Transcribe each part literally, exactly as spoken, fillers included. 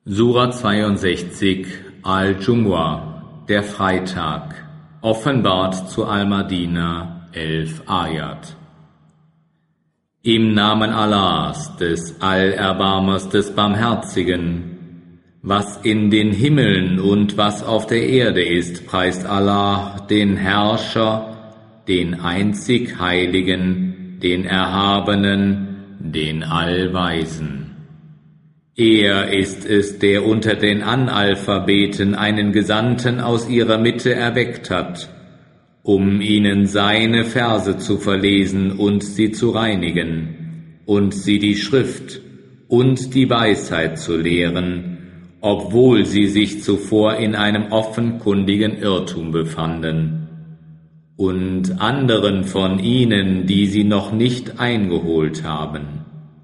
Sura zweiundsechzig Al-Dschumu'ah, der Freitag, offenbart zu Al-Madina, elf Ayat. Im Namen Allahs, des Allerbarmers, des Barmherzigen, was in den Himmeln und was auf der Erde ist, preist Allah, den Herrscher, den einzig Heiligen, den Erhabenen, den Allweisen. Er ist es, der unter den Analphabeten einen Gesandten aus ihrer Mitte erweckt hat, um ihnen seine Verse zu verlesen und sie zu reinigen, und sie die Schrift und die Weisheit zu lehren, obwohl sie sich zuvor in einem offenkundigen Irrtum befanden, und anderen von ihnen, die sie noch nicht eingeholt haben.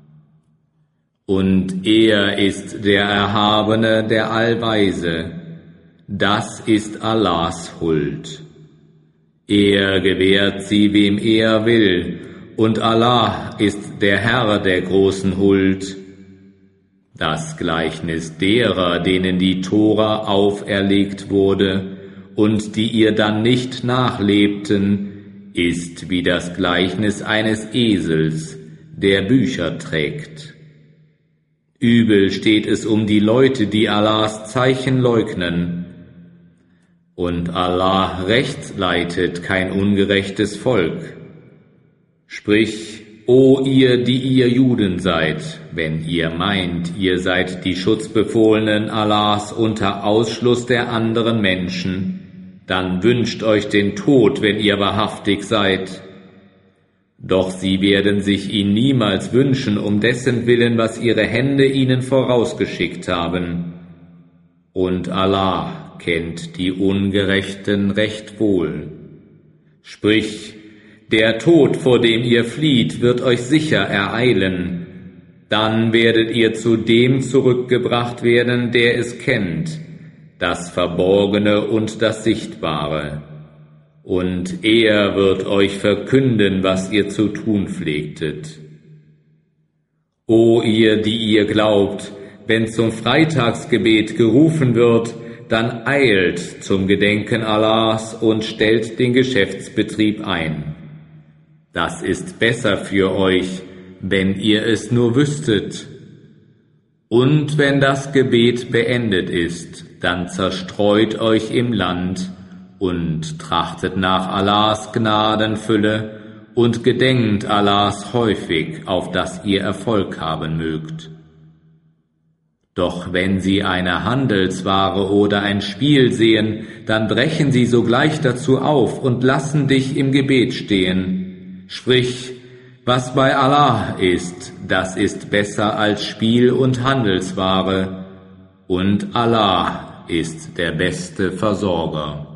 Und er ist der Erhabene, der Allweise. Das ist Allahs Huld. Er gewährt sie, wem er will, und Allah ist der Herr der großen Huld. Das Gleichnis derer, denen die Tora auferlegt wurde und die ihr dann nicht nachlebten, ist wie das Gleichnis eines Esels, der Bücher trägt. Übel steht es um die Leute, die Allahs Zeichen leugnen. Und Allah rechtsleitet kein ungerechtes Volk. Sprich, o ihr, die ihr Juden seid, wenn ihr meint, ihr seid die Schutzbefohlenen Allahs unter Ausschluss der anderen Menschen, dann wünscht euch den Tod, wenn ihr wahrhaftig seid. Doch sie werden sich ihn niemals wünschen, um dessen Willen, was ihre Hände ihnen vorausgeschickt haben. Und Allah kennt die Ungerechten recht wohl. Sprich, der Tod, vor dem ihr flieht, wird euch sicher ereilen. Dann werdet ihr zu dem zurückgebracht werden, der es kennt, das Verborgene und das Sichtbare. Und er wird euch verkünden, was ihr zu tun pflegtet. O ihr, die ihr glaubt, wenn zum Freitagsgebet gerufen wird, dann eilt zum Gedenken Allahs und stellt den Geschäftsbetrieb ein. Das ist besser für euch, wenn ihr es nur wüsstet. Und wenn das Gebet beendet ist, dann zerstreut euch im Land und trachtet nach Allahs Gnadenfülle und gedenkt Allahs häufig, auf dass ihr Erfolg haben mögt. Doch wenn sie eine Handelsware oder ein Spiel sehen, dann brechen sie sogleich dazu auf und lassen dich im Gebet stehen. Sprich, was bei Allah ist, das ist besser als Spiel und Handelsware, und Allah ist der beste Versorger.